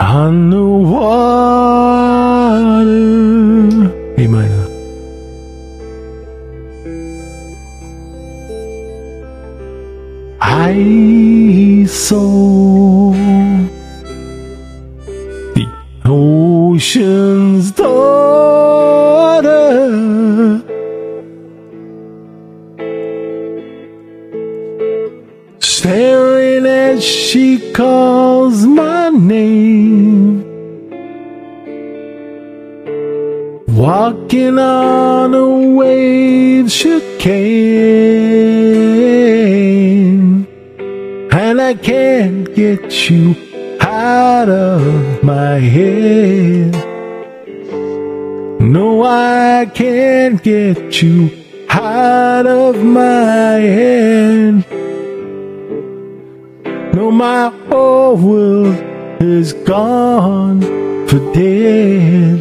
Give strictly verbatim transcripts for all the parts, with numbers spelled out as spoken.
on the water. A minor. I saw the ocean's daughter, staring as she calls my name, walking on a wave she came, and I can't get you out of my head. No, I can't get you out of my head. No, my whole world is gone for dead,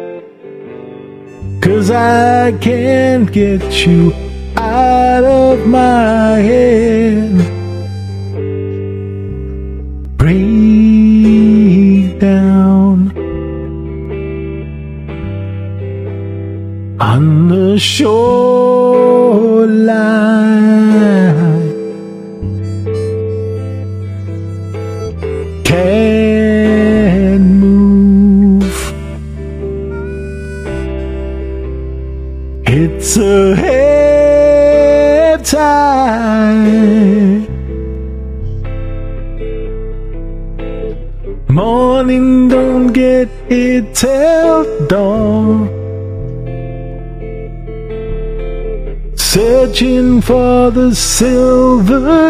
'cause I can't get you out of my head. Break down on the shoreline, can't move. It's a head tide. Morning don't get here till dawn, searching for the silver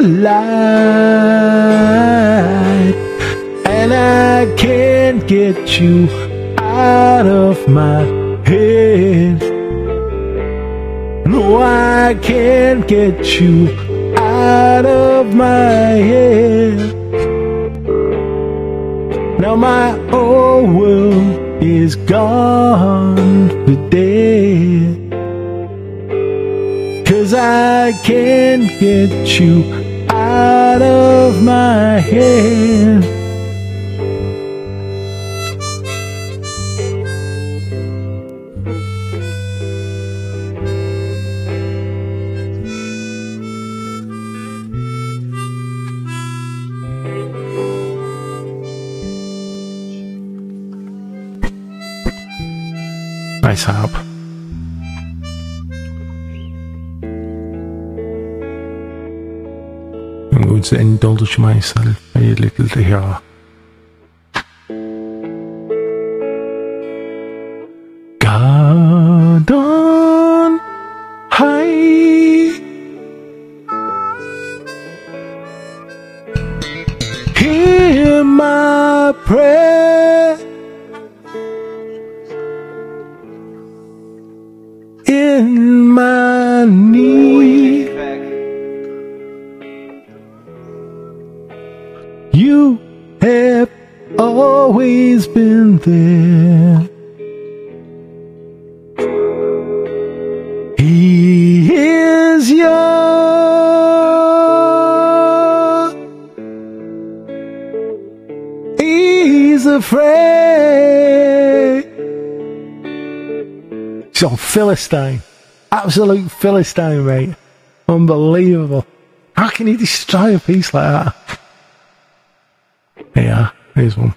light, and I can't get you out of my head. No, I can't get you out of my head. Now my whole world is gone for dead, 'cause I can't get you out of my head. Nice harp. I'm going to indulge myself a little here. God on high, hear my prayer. In my need, you have always been there. He is yours. He's afraid. He's on Philistine. Absolute Philistine, mate. Unbelievable. How can he destroy a piece like that? Yeah, here's one.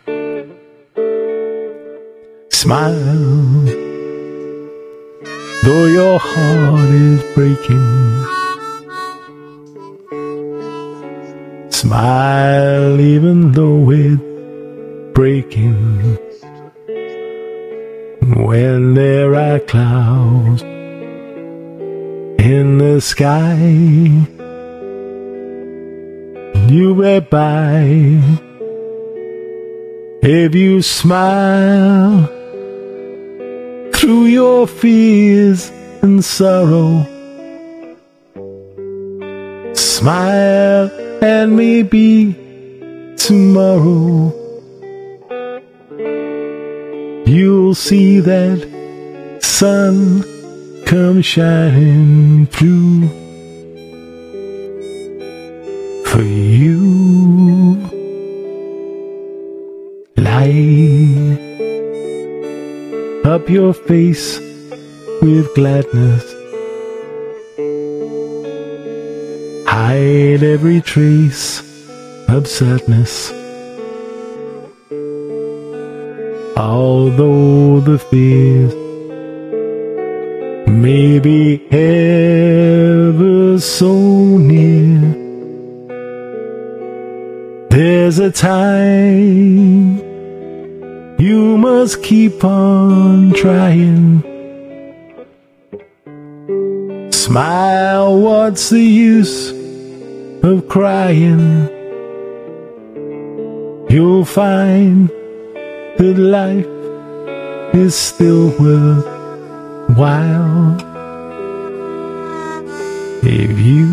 Smile, though your heart is breaking. Smile, even though it's breaking. When there are clouds in the sky, you get by. If you smile through your fears and sorrow, smile and maybe tomorrow you'll see that sun come shining through for you. Light up your face with gladness. Hide every trace of sadness. Although the fears may be ever so near, there's a time you must keep on trying. Smile, what's the use of crying? You'll find that life is still worthwhile if you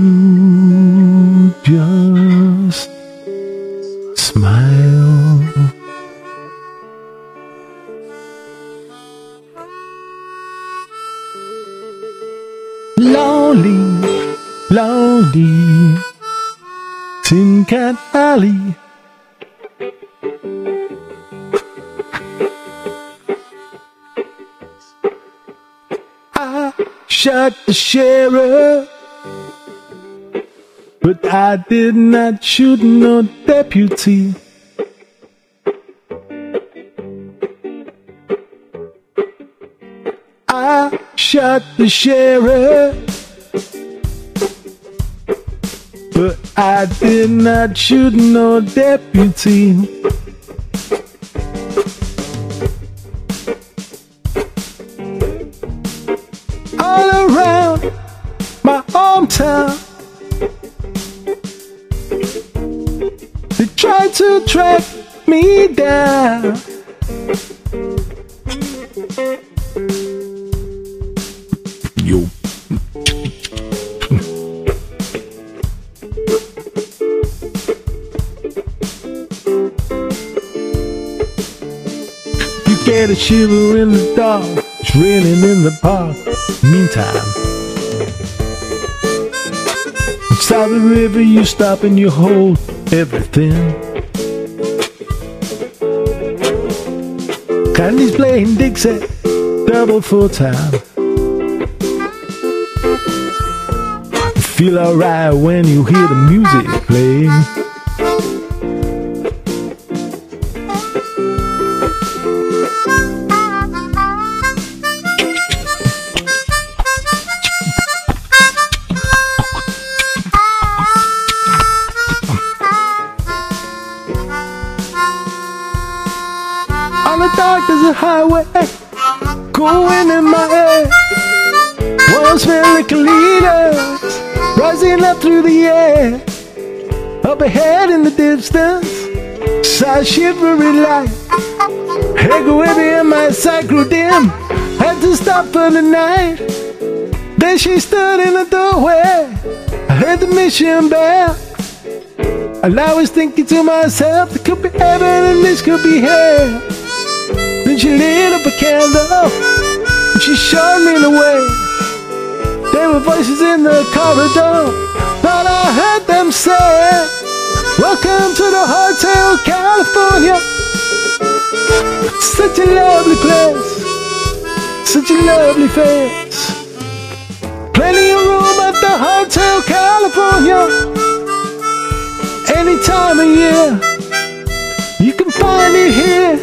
just smile. Lonely, lonely, Tin Can Alley. I shot the sheriff, but I did not shoot no deputy. I shot the sheriff, but I did not shoot no deputy. All around my hometown, they tried to track me down. Yo. You get a shiver in the dark, it's raining in the park. Meantime, inside the river you stop and you hold everything. Candy's playing Dixie, double full time. You feel alright when you hear the music play. On the dark there's a highway going in my head. Walls very leaders rising up through the air. Up ahead in the distance, saw a shivering light. Echo heavy and my sight grew dim. Had to stop for the night. Then she stood in the doorway. I heard the mission bell, and I was thinking to myself, there could be heaven and this could be hell. Then she lit up a candle and she showed me the way. There were voices in the corridor, but I heard them say, welcome to the Hotel California. Such a lovely place, such a lovely face. Plenty of room at the Hotel California. Any time of year, you can find it here.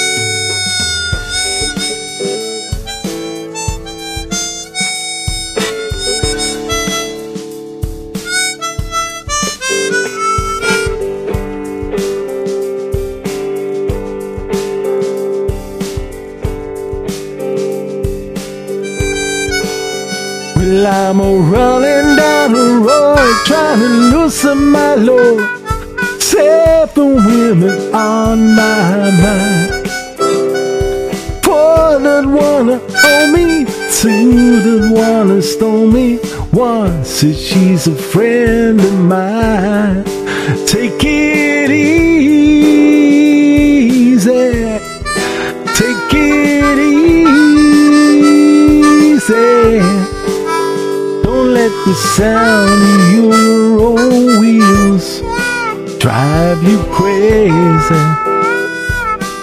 Well, I'm a rolling down the road, trying to loosen my load. Seven women on my mind. Four that wanna own me, two that wanna stone me. One says she's a friend of mine. Take it easy, take it easy. Don't let the sound of your own wheels drive you crazy.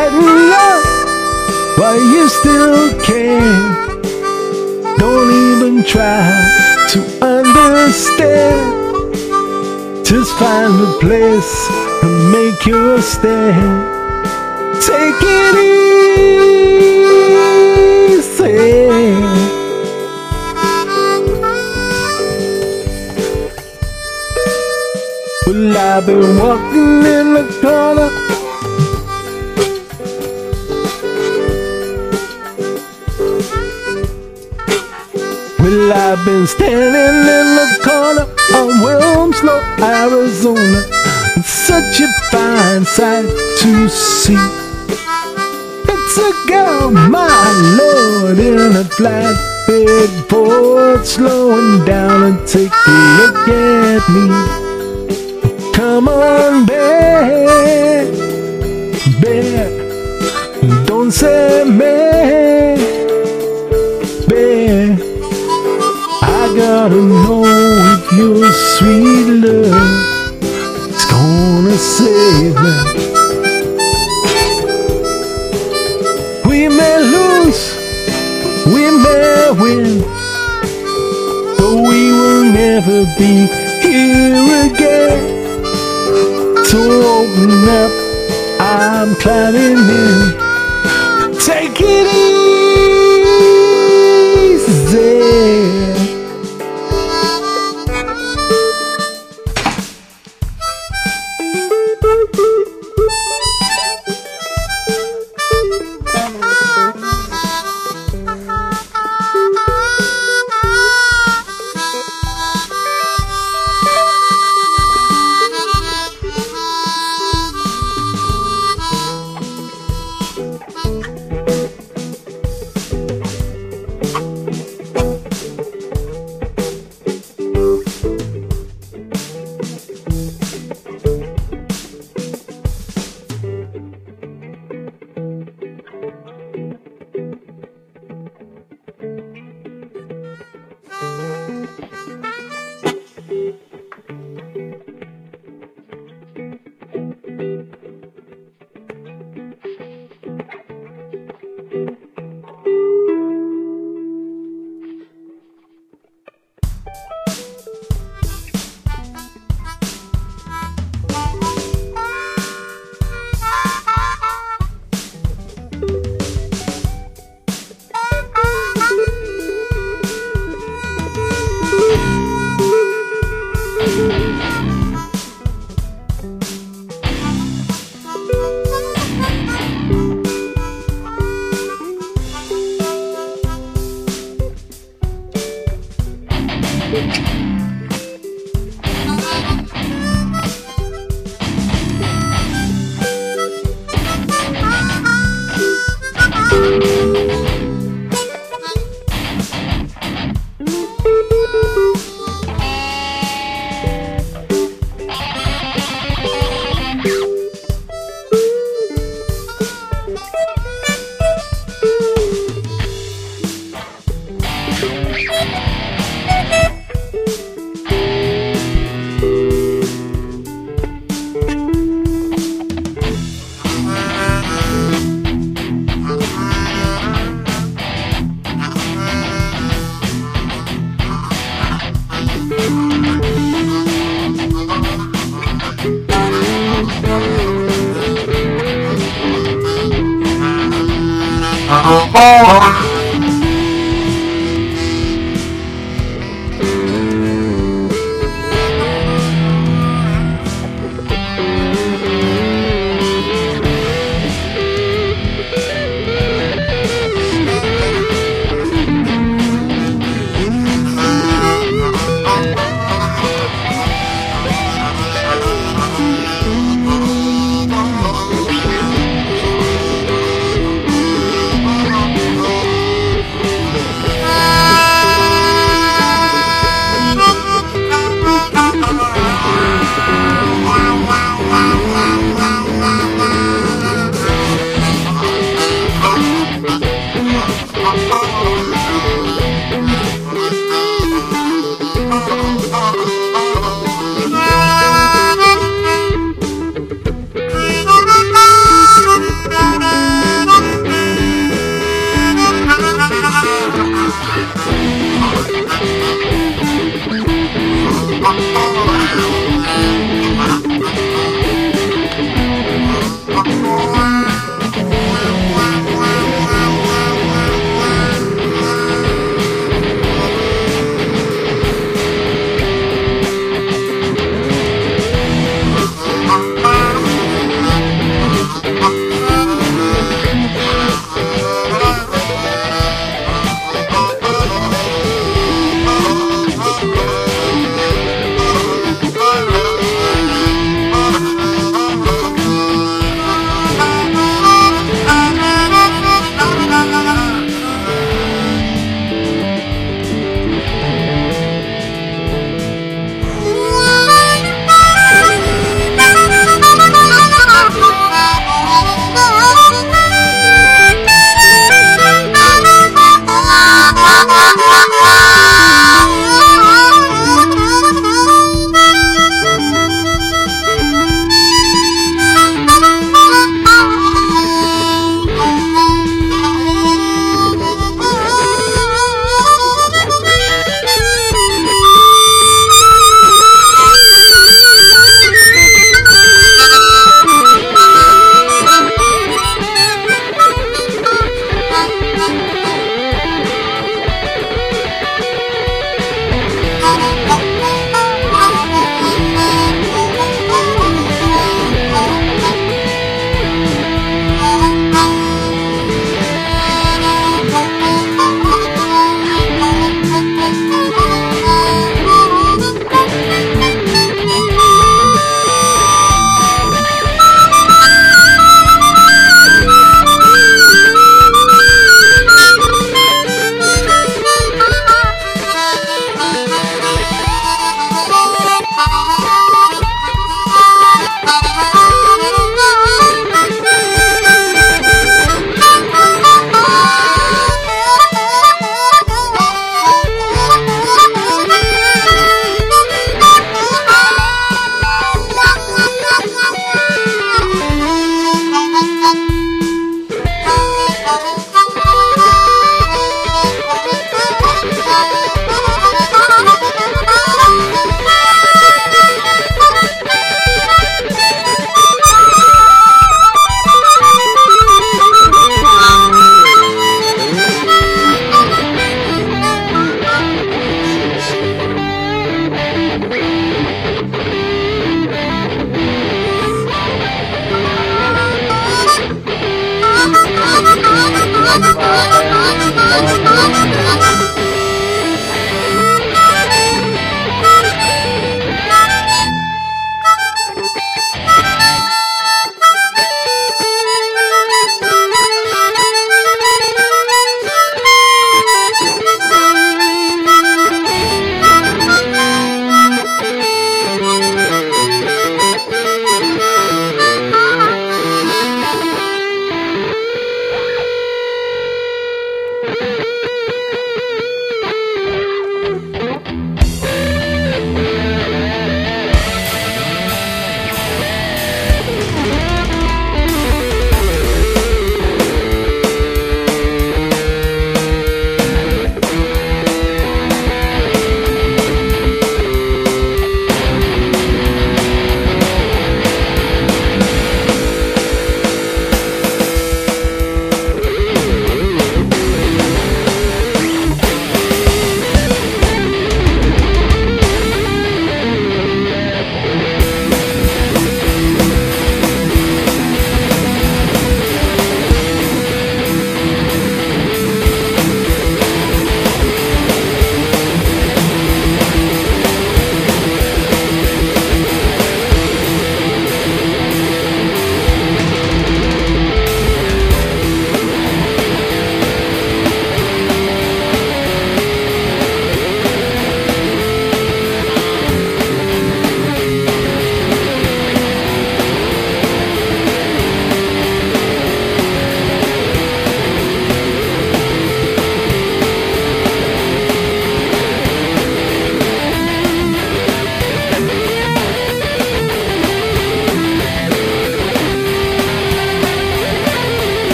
brighten up while you still can. Don't even try to understand. Just find a place and make your stand. Take it easy. Well, I've been walking in the corner, well, I've been standing in the corner of Wilmslow, Arizona. It's such a fine sight to see. It's a girl, my lord, in a flatbed Ford, slowing down and take a look at me. Come on, bear, bear, don't say me, bear. I gotta know if your sweet love is gonna save me. We may lose, we may win, but we will never be here again. So open up, I'm climbing in. Take it easy.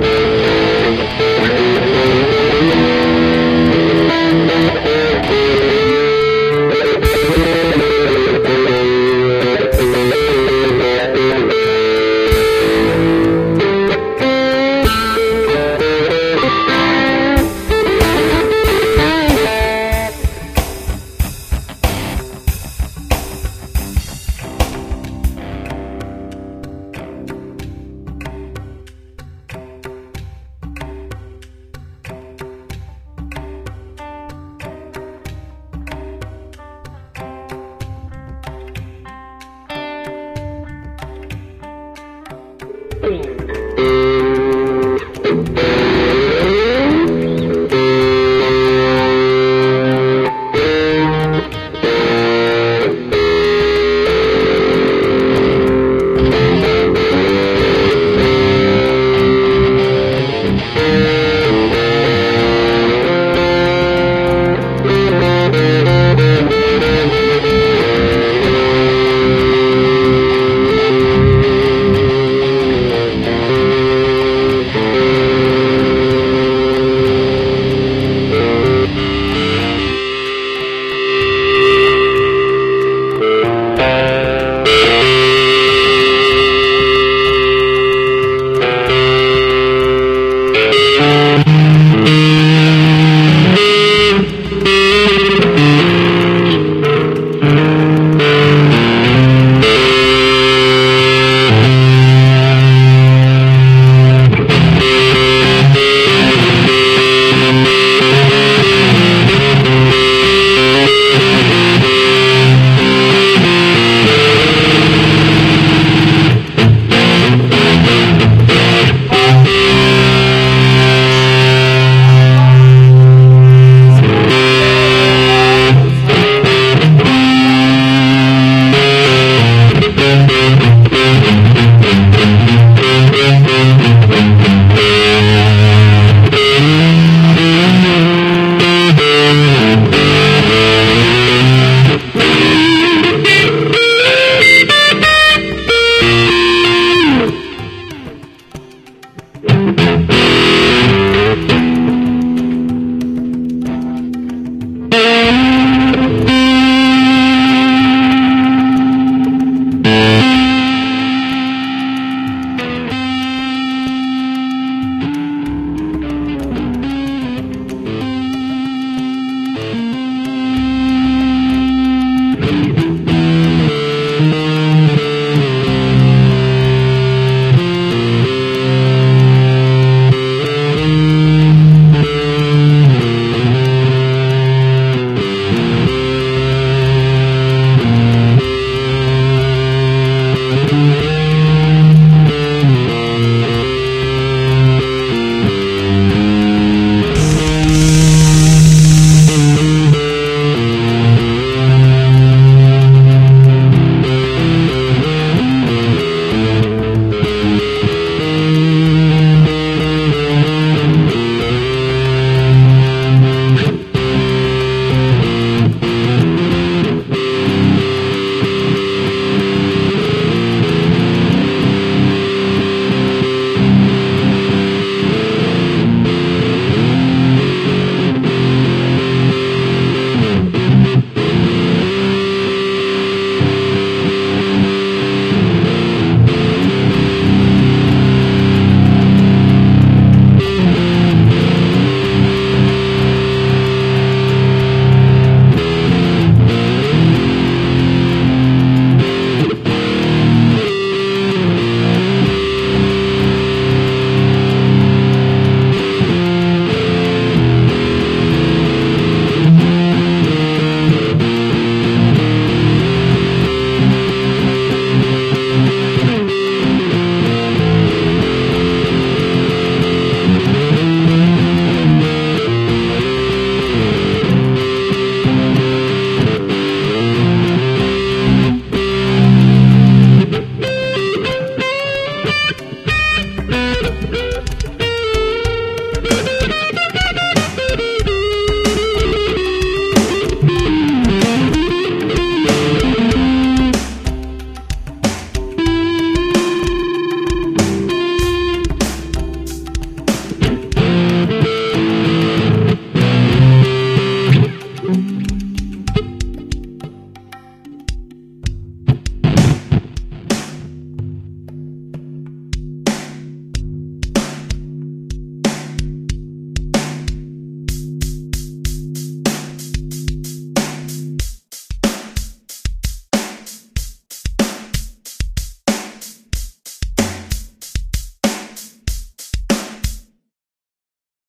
Thank you.